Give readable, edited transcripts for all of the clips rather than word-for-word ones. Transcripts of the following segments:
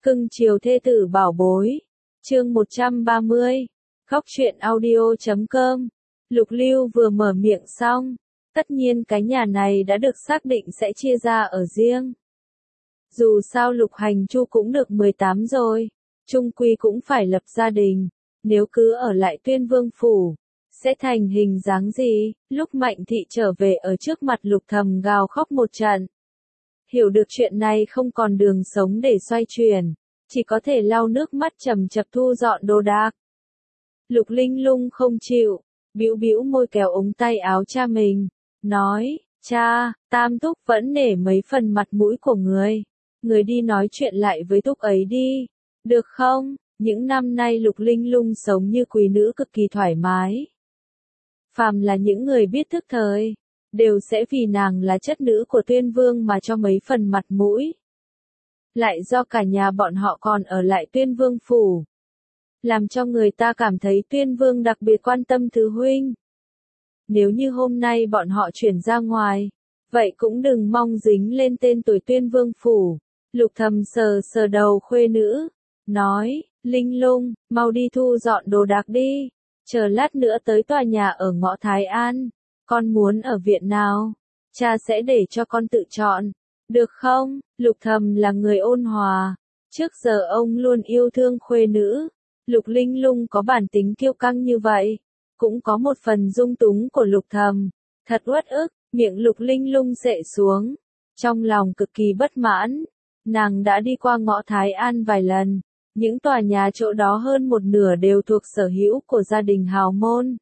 Cưng chiều thê tử bảo bối. Chương 130. Khóc chuyện audio.com. Lục Lưu vừa mở miệng xong. Tất nhiên cái nhà này đã được xác định sẽ chia ra ở riêng. Dù sao Lục Hành Chu cũng được 18 rồi. Chung quy cũng phải lập gia đình. Nếu cứ ở lại Tuyên Vương Phủ, sẽ thành hình dáng gì? Lúc Mạnh Thị trở về ở trước mặt Lục Thầm gào khóc một trận. Hiểu được chuyện này không còn đường sống để xoay chuyển, chỉ có thể lau nước mắt chầm chập thu dọn đồ đạc. Lục Linh Lung không chịu, bĩu bĩu môi kéo ống tay áo cha mình, nói, cha, Tam Thúc vẫn nể mấy phần mặt mũi của người. Người đi nói chuyện lại với Thúc ấy đi, được không? Những năm nay Lục Linh Lung sống như quý nữ cực kỳ thoải mái. Phàm là những người biết thức thời, đều sẽ vì nàng là chất nữ của Tuyên Vương mà cho mấy phần mặt mũi. Lại do cả nhà bọn họ còn ở lại Tuyên Vương Phủ, làm cho người ta cảm thấy Tuyên Vương đặc biệt quan tâm thứ huynh. Nếu như hôm nay bọn họ chuyển ra ngoài, vậy cũng đừng mong dính lên tên tuổi Tuyên Vương Phủ. Lục Thầm sờ sờ đầu khuê nữ, nói, Linh Lung, mau đi thu dọn đồ đạc đi, chờ lát nữa tới tòa nhà ở ngõ Thái An, con muốn ở viện nào, cha sẽ để cho con tự chọn, được không? Lục Thầm là người ôn hòa, trước giờ ông luôn yêu thương khuê nữ. Lục Linh Lung có bản tính kiêu căng như vậy, cũng có một phần dung túng của Lục Thầm, thật uất ức. Miệng Lục Linh Lung xệ xuống, trong lòng cực kỳ bất mãn. Nàng đã đi qua ngõ Thái An vài lần, những tòa nhà chỗ đó hơn một nửa đều thuộc sở hữu của gia đình hào môn.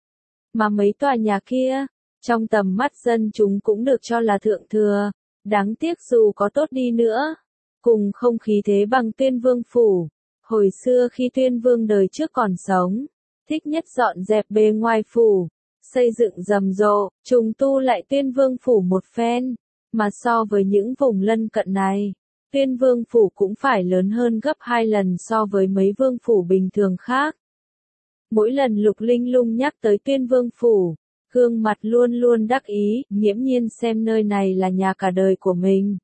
Mà mấy tòa nhà kia, trong tầm mắt dân chúng cũng được cho là thượng thừa, đáng tiếc dù có tốt đi nữa, cùng không khí thế bằng Tuyên Vương Phủ. Hồi xưa khi Tuyên Vương đời trước còn sống, thích nhất dọn dẹp bề ngoài phủ, xây dựng rầm rộ, trùng tu lại Tuyên Vương Phủ một phen, mà so với những vùng lân cận này, Tuyên Vương Phủ cũng phải lớn hơn gấp 2 lần so với mấy vương phủ bình thường khác. Mỗi lần Lục Linh Lung nhắc tới Tuyên Vương Phủ, gương mặt luôn luôn đắc ý, nghiễm nhiên xem nơi này là nhà cả đời của mình.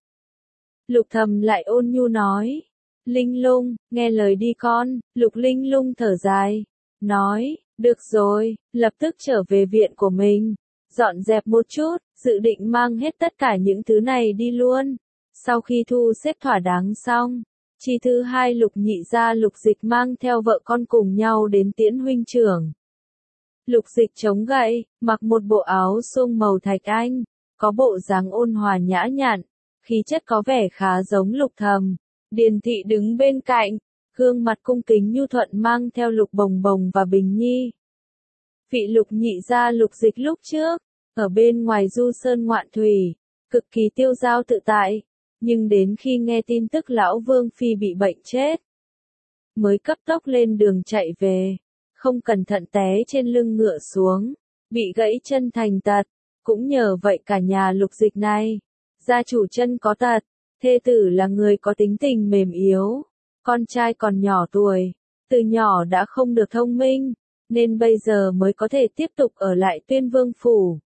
Lục Thầm lại ôn nhu nói, Linh Lung, nghe lời đi con. Lục Linh Lung thở dài, nói, được rồi, lập tức trở về viện của mình, dọn dẹp một chút, dự định mang hết tất cả những thứ này đi luôn. Sau khi thu xếp thỏa đáng xong, chi thứ hai Lục Nhị gia Lục Dịch mang theo vợ con cùng nhau đến tiễn huynh trưởng. Lục Dịch chống gậy, mặc một bộ áo suông màu thạch anh, có bộ dáng ôn hòa nhã nhặn, khí chất có vẻ khá giống Lục Thầm. Điền Thị đứng bên cạnh, gương mặt cung kính nhu thuận mang theo Lục Bồng Bồng và Bình Nhi. Vị Lục Nhị gia Lục Dịch lúc trước, ở bên ngoài du sơn ngoạn thủy, cực kỳ tiêu dao tự tại, nhưng đến khi nghe tin tức lão Vương Phi bị bệnh chết, mới cấp tốc lên đường chạy về, không cẩn thận té trên lưng ngựa xuống, bị gãy chân thành tật, cũng nhờ vậy cả nhà Lục Dịch này, gia chủ chân có tật, thê tử là người có tính tình mềm yếu, con trai còn nhỏ tuổi, từ nhỏ đã không được thông minh, nên bây giờ mới có thể tiếp tục ở lại Tuyên Vương Phủ.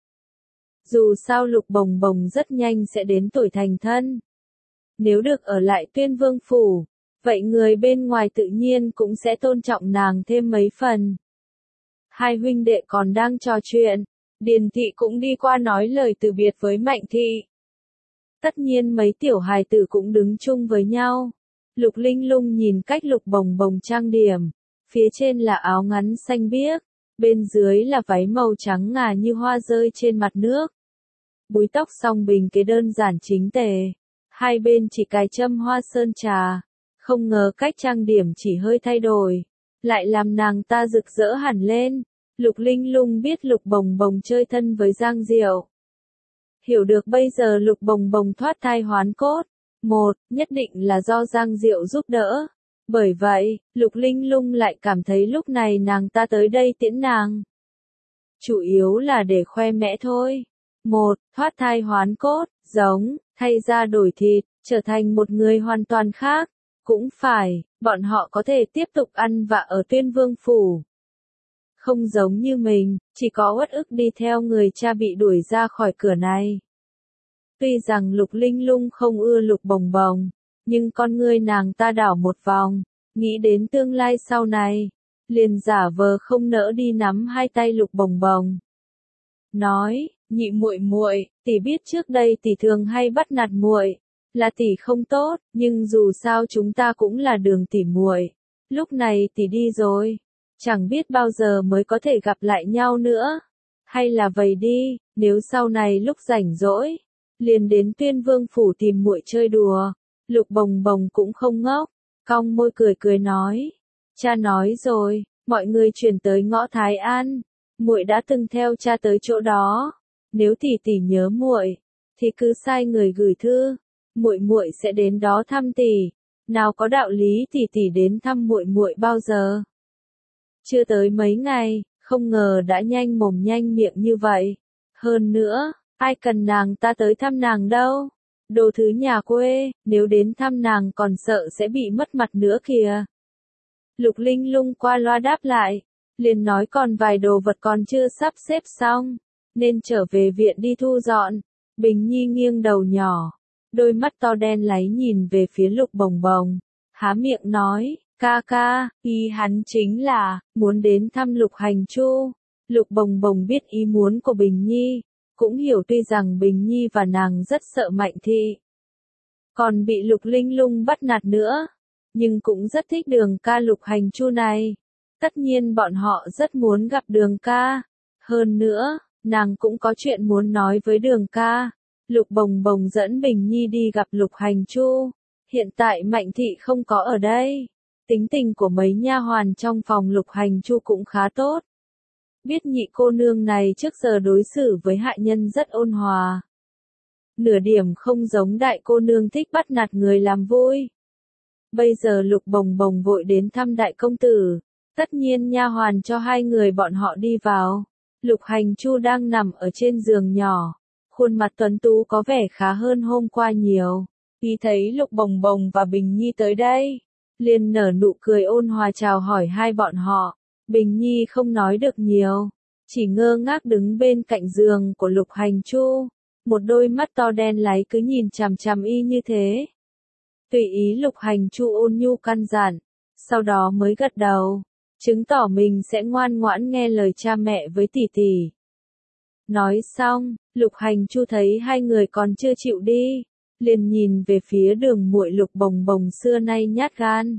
Dù sao Lục Bồng Bồng rất nhanh sẽ đến tuổi thành thân. Nếu được ở lại Tuyên Vương Phủ, vậy người bên ngoài tự nhiên cũng sẽ tôn trọng nàng thêm mấy phần. Hai huynh đệ còn đang trò chuyện, Điền Thị cũng đi qua nói lời từ biệt với Mạnh Thị. Tất nhiên mấy tiểu hài tử cũng đứng chung với nhau. Lục Linh Lung nhìn cách Lục Bồng Bồng trang điểm, phía trên là áo ngắn xanh biếc, bên dưới là váy màu trắng ngà như hoa rơi trên mặt nước. Búi tóc song bình kế đơn giản chính tề, hai bên chỉ cài châm hoa sơn trà, không ngờ cách trang điểm chỉ hơi thay đổi, lại làm nàng ta rực rỡ hẳn lên. Lục Linh Lung biết Lục Bồng Bồng chơi thân với Giang Diệu. Hiểu được bây giờ Lục Bồng Bồng thoát thai hoán cốt, nhất định là do Giang Diệu giúp đỡ. Bởi vậy, Lục Linh Lung lại cảm thấy lúc này nàng ta tới đây tiễn nàng, chủ yếu là để khoe mẽ thôi. Thoát thai hoán cốt, giống, thay da đổi thịt, trở thành một người hoàn toàn khác. Cũng phải, bọn họ có thể tiếp tục ăn vạ ở Tuyên Vương Phủ. Không giống như mình, chỉ có uất ức đi theo người cha bị đuổi ra khỏi cửa này. Tuy rằng Lục Linh Lung không ưa Lục Bồng Bồng, nhưng con ngươi nàng ta đảo một vòng, nghĩ đến tương lai sau này, liền giả vờ không nỡ đi nắm hai tay Lục Bồng Bồng. Nói, nhị muội muội, tỷ biết trước đây tỷ thường hay bắt nạt muội, là tỷ không tốt, nhưng dù sao chúng ta cũng là đường tỷ muội. Lúc này tỷ đi rồi, chẳng biết bao giờ mới có thể gặp lại nhau nữa. Hay là vậy đi, nếu sau này lúc rảnh rỗi, liền đến Tuyên Vương phủ tìm muội chơi đùa. Lục Bồng Bồng cũng không ngốc, cong môi cười cười nói, cha nói rồi, mọi người chuyển tới ngõ Thái An, muội đã từng theo cha tới chỗ đó, nếu tỷ tỷ nhớ muội, thì cứ sai người gửi thư, muội muội sẽ đến đó thăm tỷ. Nào có đạo lý tỷ tỷ đến thăm muội muội bao giờ. Chưa tới mấy ngày, không ngờ đã nhanh mồm nhanh miệng như vậy. Hơn nữa, ai cần nàng ta tới thăm nàng đâu. Đồ thứ nhà quê, nếu đến thăm nàng còn sợ sẽ bị mất mặt nữa kìa. Lục Linh Lung qua loa đáp lại, liền nói còn vài đồ vật còn chưa sắp xếp xong, nên trở về viện đi thu dọn. Bình Nhi nghiêng đầu nhỏ, đôi mắt to đen láy nhìn về phía Lục Bồng Bồng, há miệng nói, ca ca, ý hắn chính là, muốn đến thăm Lục Hành Chu. Lục Bồng Bồng biết ý muốn của Bình Nhi, cũng hiểu tuy rằng Bình Nhi và nàng rất sợ Mạnh Thị, còn bị Lục Linh Lung bắt nạt nữa, nhưng cũng rất thích Đường ca Lục Hành Chu này. Tất nhiên bọn họ rất muốn gặp Đường ca. Hơn nữa, nàng cũng có chuyện muốn nói với Đường ca. Lục Bồng Bồng dẫn Bình Nhi đi gặp Lục Hành Chu. Hiện tại Mạnh Thị không có ở đây. Tính tình của mấy nha hoàn trong phòng Lục Hành Chu cũng khá tốt. Biết nhị cô nương này trước giờ đối xử với hạ nhân rất ôn hòa. Nửa điểm không giống đại cô nương thích bắt nạt người làm vui. Bây giờ Lục Bồng Bồng vội đến thăm đại công tử. Tất nhiên nha hoàn cho hai người bọn họ đi vào. Lục Hành Chu đang nằm ở trên giường nhỏ. Khuôn mặt tuấn tú có vẻ khá hơn hôm qua nhiều. Khi thấy Lục Bồng Bồng và Bình Nhi tới đây, liền nở nụ cười ôn hòa chào hỏi hai bọn họ. Bình Nhi không nói được nhiều, chỉ ngơ ngác đứng bên cạnh giường của Lục Hành Chu. Một đôi mắt to đen láy cứ nhìn chằm chằm y như thế. Tùy ý Lục Hành Chu ôn nhu căn dặn, sau đó mới gật đầu, chứng tỏ mình sẽ ngoan ngoãn nghe lời cha mẹ với tỷ tỷ. Nói xong, Lục Hành Chu thấy hai người còn chưa chịu đi, liền nhìn về phía Đường muội Lục Bồng Bồng xưa nay nhát gan.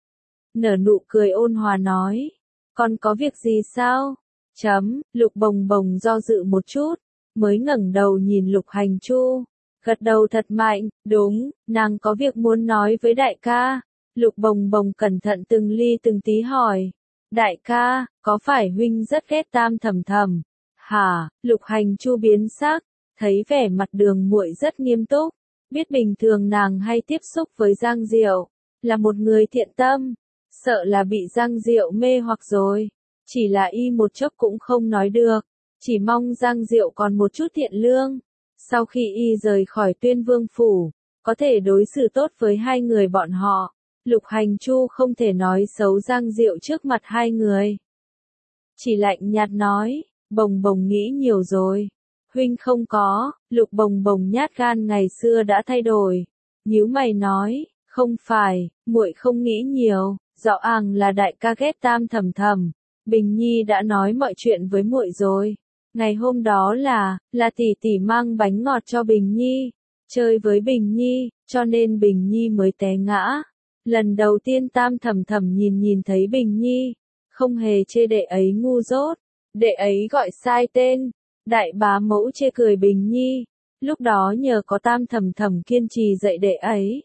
Nở nụ cười ôn hòa nói, còn có việc gì sao? Lục Bồng Bồng do dự một chút, mới ngẩng đầu nhìn Lục Hành Chu, gật đầu thật mạnh, đúng, nàng có việc muốn nói với đại ca. Lục Bồng Bồng cẩn thận từng ly từng tí hỏi, đại ca, có phải huynh rất ghét Tam Thầm Thầm? Hả? Lục Hành Chu biến sắc, thấy vẻ mặt Đường muội rất nghiêm túc, biết bình thường nàng hay tiếp xúc với Giang Diệu, là một người thiện tâm, sợ là bị Giang Diệu mê hoặc rồi, chỉ là y một chốc cũng không nói được, chỉ mong Giang Diệu còn một chút thiện lương, sau khi y rời khỏi Tuyên Vương phủ, có thể đối xử tốt với hai người bọn họ. Lục Hành Chu không thể nói xấu Giang Diệu trước mặt hai người, chỉ lạnh nhạt nói, Bồng Bồng nghĩ nhiều rồi. Huynh không có. Lục Bồng Bồng nhát gan ngày xưa đã thay đổi, nhíu mày nói, không phải, muội không nghĩ nhiều, rõ ràng là đại ca ghét Tam Thầm Thầm. Bình Nhi đã nói mọi chuyện với muội rồi. Ngày hôm đó là tỷ tỷ mang bánh ngọt cho Bình Nhi, chơi với Bình Nhi, cho nên Bình Nhi mới té ngã. Lần đầu tiên Tam Thầm Thầm nhìn thấy Bình Nhi, không hề chê đệ ấy ngu dốt, đệ ấy gọi sai tên. Đại bá mẫu chê cười Bình Nhi, lúc đó nhờ có Tam Thầm Thầm kiên trì dạy đệ ấy.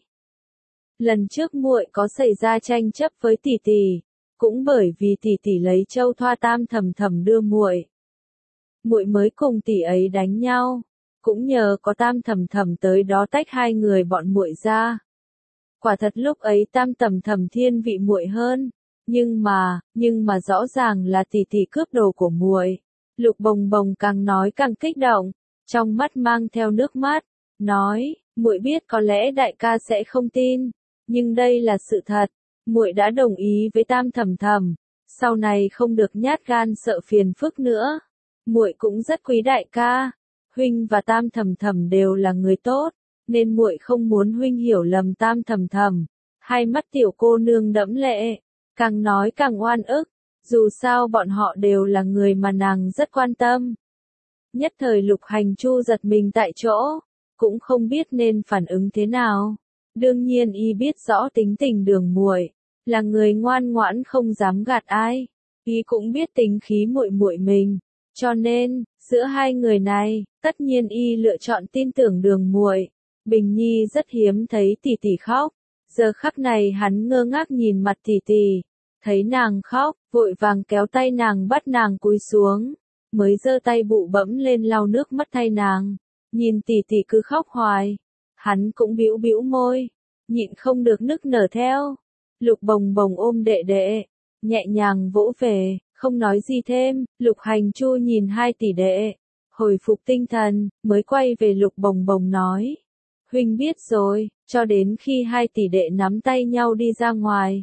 Lần trước muội có xảy ra tranh chấp với tỷ tỷ, cũng bởi vì tỷ tỷ lấy châu thoa Tam Thầm Thầm đưa muội, muội mới cùng tỷ ấy đánh nhau, cũng nhờ có Tam Thầm Thầm tới đó tách hai người bọn muội ra. Quả thật lúc ấy Tam Thầm Thầm thiên vị muội hơn, nhưng mà rõ ràng là tỷ tỷ cướp đồ của muội. Lục Bồng Bồng càng nói càng kích động, trong mắt mang theo nước mắt, nói, muội biết có lẽ đại ca sẽ không tin, nhưng đây là sự thật, muội đã đồng ý với Tam Thầm Thầm, sau này không được nhát gan sợ phiền phức nữa. Muội cũng rất quý đại ca, huynh và Tam Thầm Thầm đều là người tốt, nên muội không muốn huynh hiểu lầm Tam Thầm Thầm. Hai mắt tiểu cô nương đẫm lệ, càng nói càng oan ức, dù sao bọn họ đều là người mà nàng rất quan tâm. Nhất thời Lục Hành Chu giật mình tại chỗ, cũng không biết nên phản ứng thế nào. Đương nhiên y biết rõ tính tình Đường muội, là người ngoan ngoãn không dám gạt ai. Y cũng biết tính khí muội muội mình, cho nên, giữa hai người này, tất nhiên y lựa chọn tin tưởng Đường muội. Bình Nhi rất hiếm thấy tỷ tỷ khóc, giờ khắc này hắn ngơ ngác nhìn mặt tỷ tỷ, thấy nàng khóc, vội vàng kéo tay nàng bắt nàng cúi xuống, mới giơ tay bụ bẫm lên lau nước mắt thay nàng. Nhìn tỷ tỷ cứ khóc hoài, hắn cũng bĩu bĩu môi, nhịn không được nức nở theo. Lục Bồng Bồng ôm đệ đệ, nhẹ nhàng vỗ về, không nói gì thêm. Lục Hành Chu nhìn hai tỷ đệ, hồi phục tinh thần, mới quay về Lục Bồng Bồng nói: huynh biết rồi. Cho đến khi hai tỷ đệ nắm tay nhau đi ra ngoài,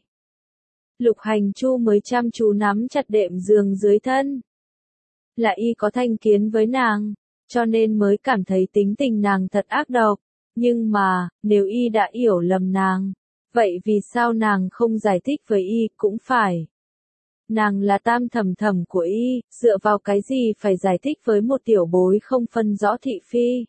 Lục Hành Chu mới chăm chú nắm chặt đệm giường dưới thân. Là y có thành kiến với nàng, cho nên mới cảm thấy tính tình nàng thật ác độc. Nhưng mà, nếu y đã hiểu lầm nàng, vậy vì sao nàng không giải thích với y cũng phải. Nàng là Tam Thầm Thầm của y, dựa vào cái gì phải giải thích với một tiểu bối không phân rõ thị phi.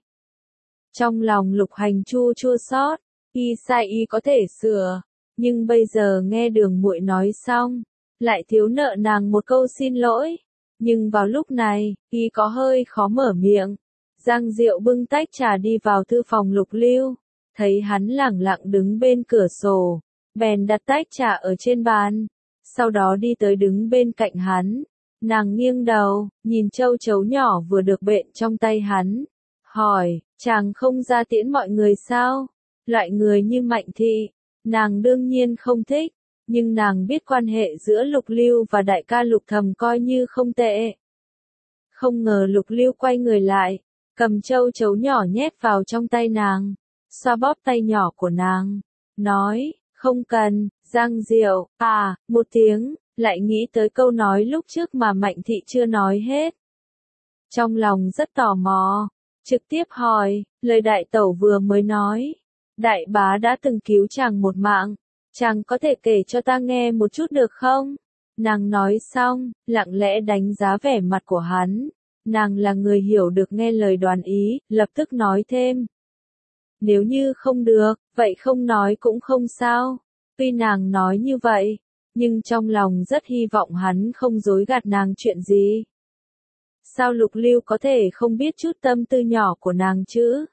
Trong lòng Lục Hành Chu chua xót, y sai y có thể sửa, nhưng bây giờ nghe Đường muội nói xong, lại thiếu nợ nàng một câu xin lỗi. Nhưng vào lúc này, y có hơi khó mở miệng. Giang Diệu bưng tách trà đi vào thư phòng Lục Lưu, thấy hắn lẳng lặng đứng bên cửa sổ, bèn đặt tách trà ở trên bàn, sau đó đi tới đứng bên cạnh hắn. Nàng nghiêng đầu, nhìn châu chấu nhỏ vừa được bện trong tay hắn, hỏi: chàng không ra tiễn mọi người sao? Loại người như Mạnh Thị, nàng đương nhiên không thích, nhưng nàng biết quan hệ giữa Lục Lưu và đại ca Lục Thầm coi như không tệ. Không ngờ Lục Lưu quay người lại, cầm châu chấu nhỏ nhét vào trong tay nàng, xoa bóp tay nhỏ của nàng, nói: không cần. Giang Diệu, một tiếng, lại nghĩ tới câu nói lúc trước mà Mạnh Thị chưa nói hết. Trong lòng rất tò mò, trực tiếp hỏi: lời đại tẩu vừa mới nói, đại bá đã từng cứu chàng một mạng, chàng có thể kể cho ta nghe một chút được không? Nàng nói xong, lặng lẽ đánh giá vẻ mặt của hắn. Nàng là người hiểu được nghe lời đoán ý, lập tức nói thêm: nếu như không được, vậy không nói cũng không sao. Tuy nàng nói như vậy, nhưng trong lòng rất hy vọng hắn không dối gạt nàng chuyện gì. Sao Lục Lưu có thể không biết chút tâm tư nhỏ của nàng chứ?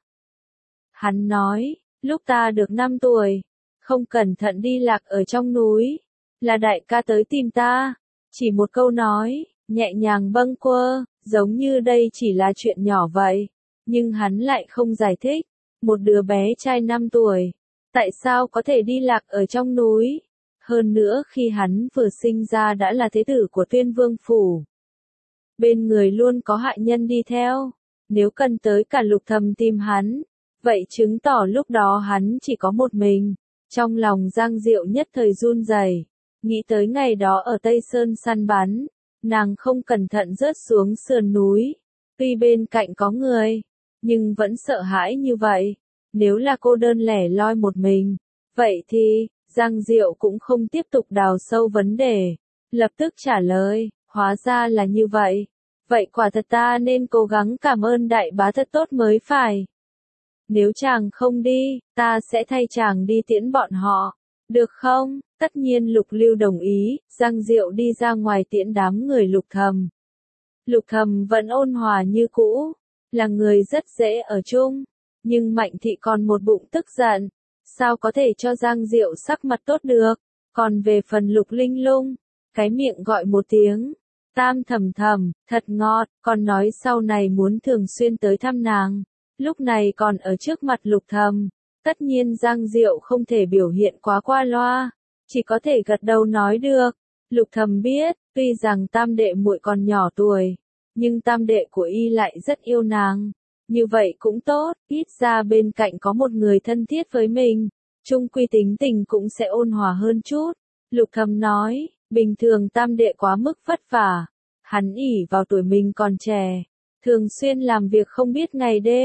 Hắn nói: lúc ta được 5 tuổi, không cẩn thận đi lạc ở trong núi, là đại ca tới tìm ta. Chỉ một câu nói, nhẹ nhàng bâng quơ, giống như đây chỉ là chuyện nhỏ vậy. Nhưng hắn lại không giải thích. Một đứa bé trai 5 tuổi, tại sao có thể đi lạc ở trong núi? Hơn nữa khi hắn vừa sinh ra đã là thế tử của Tuyên Vương Phủ. Bên người luôn có hại nhân đi theo. Nếu cần tới cả Lục Thầm tìm hắn, vậy chứng tỏ lúc đó hắn chỉ có một mình. Trong lòng Giang Diệu nhất thời run rẩy, nghĩ tới ngày đó ở Tây Sơn săn bắn, nàng không cẩn thận rớt xuống sườn núi. Tuy bên cạnh có người, nhưng vẫn sợ hãi như vậy. Nếu là cô đơn lẻ loi một mình, vậy thì, Giang Diệu cũng không tiếp tục đào sâu vấn đề. Lập tức trả lời: hóa ra là như vậy. Vậy quả thật ta nên cố gắng cảm ơn đại bá thật tốt mới phải. Nếu chàng không đi, ta sẽ thay chàng đi tiễn bọn họ. Được không? Tất nhiên Lục Lưu đồng ý. Giang Diệu đi ra ngoài tiễn đám người Lục Thầm. Lục Thầm vẫn ôn hòa như cũ, là người rất dễ ở chung. Nhưng Mạnh Thị còn một bụng tức giận, sao có thể cho Giang Diệu sắc mặt tốt được. Còn về phần Lục Linh Lung, cái miệng gọi một tiếng Tam Thầm Thầm, thật ngọt, còn nói sau này muốn thường xuyên tới thăm nàng. Lúc này còn ở trước mặt Lục Thầm, tất nhiên Giang Diệu không thể biểu hiện quá qua loa, chỉ có thể gật đầu nói được. Lục Thầm biết, tuy rằng tam đệ muội còn nhỏ tuổi, nhưng tam đệ của y lại rất yêu nàng. Như vậy cũng tốt, ít ra bên cạnh có một người thân thiết với mình, chung quy tính tình cũng sẽ ôn hòa hơn chút. Lục Thầm nói: bình thường tam đệ quá mức vất vả, hắn ỷ vào tuổi mình còn trẻ, thường xuyên làm việc không biết ngày đêm,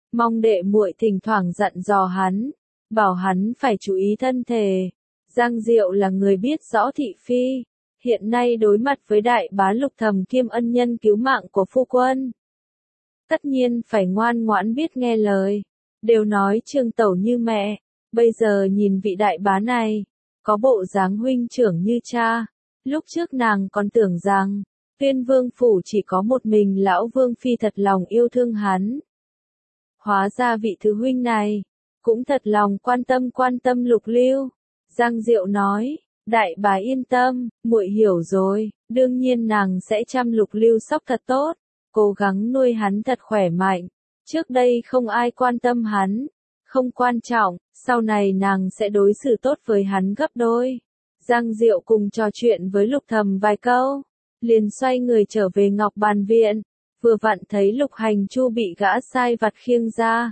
mong đệ muội thỉnh thoảng dặn dò hắn, bảo hắn phải chú ý thân thể. Giang Diệu là người biết rõ thị phi, hiện nay đối mặt với đại bá Lục Thầm kiêm ân nhân cứu mạng của phu quân. Tất nhiên phải ngoan ngoãn biết nghe lời, đều nói Trương tẩu như mẹ, bây giờ nhìn vị đại bá này, có bộ dáng huynh trưởng như cha, lúc trước nàng còn tưởng rằng, Tuyên Vương phủ chỉ có một mình lão Vương phi thật lòng yêu thương hắn. Hóa ra vị thứ huynh này, cũng thật lòng quan tâm Lục Lưu. Giang Diệu nói, đại bá yên tâm, muội hiểu rồi, đương nhiên nàng sẽ chăm Lục Lưu sóc thật tốt, cố gắng nuôi hắn thật khỏe mạnh. Trước đây không ai quan tâm hắn, không quan trọng, sau này nàng sẽ đối xử tốt với hắn gấp đôi. Giang Diệu cùng trò chuyện với Lục Thầm vài câu, liền xoay người trở về Ngọc Bàn Viện, vừa vặn thấy Lục Hành Chu bị gã sai vặt khiêng ra.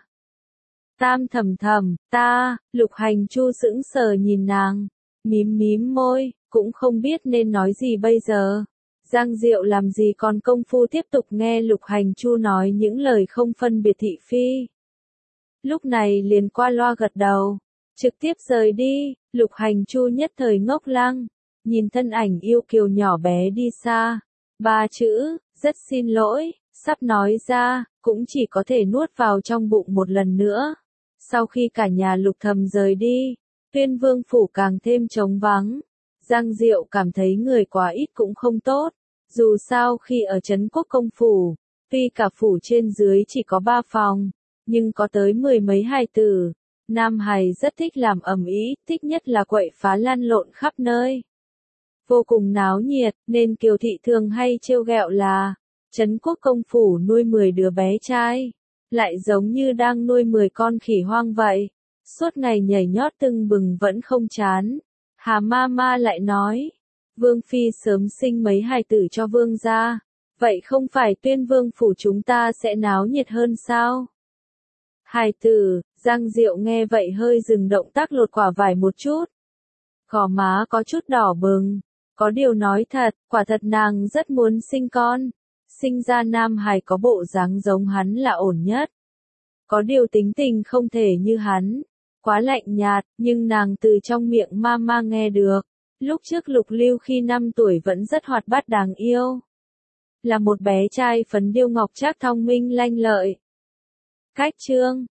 Tam thầm thầm, Lục Hành Chu sững sờ nhìn nàng, mím môi, cũng không biết nên nói gì bây giờ. Giang Diệu làm gì còn công phu tiếp tục nghe Lục Hành Chu nói những lời không phân biệt thị phi. Lúc này liền qua loa gật đầu, trực tiếp rời đi. Lục Hành Chu nhất thời ngốc lăng, nhìn thân ảnh yêu kiều nhỏ bé đi xa. Ba chữ, rất xin lỗi, sắp nói ra, cũng chỉ có thể nuốt vào trong bụng một lần nữa. Sau khi cả nhà Lục Thầm rời đi, Tuyên Vương phủ càng thêm trống vắng. Giang Diệu cảm thấy người quá ít cũng không tốt. Dù sao khi ở Trấn Quốc công phủ, tuy cả phủ trên dưới chỉ có 3 phòng, nhưng có tới 10 mấy hài tử. Nam hài rất thích làm ầm ĩ, thích nhất là quậy phá lăn lộn khắp nơi. Vô cùng náo nhiệt, nên Kiều thị thường hay trêu ghẹo là, Trấn Quốc công phủ nuôi 10 đứa bé trai, lại giống như đang nuôi 10 con khỉ hoang vậy. Suốt ngày nhảy nhót tưng bừng vẫn không chán. Hà Mama lại nói, Vương phi sớm sinh mấy hài tử cho vương gia, vậy không phải Tuyên Vương phủ chúng ta sẽ náo nhiệt hơn sao? Hài tử, Giang Diệu nghe vậy hơi dừng động tác lột quả vải một chút. Gò má có chút đỏ bừng, có điều nói thật, quả thật nàng rất muốn sinh con. Sinh ra nam hài có bộ dáng giống hắn là ổn nhất. Có điều tính tình không thể như hắn, quá lạnh nhạt, nhưng nàng từ trong miệng mama nghe được. Lúc trước Lục Lưu khi 5 tuổi vẫn rất hoạt bát đáng yêu. Là một bé trai phấn điêu ngọc trác thông minh lanh lợi. Cách chương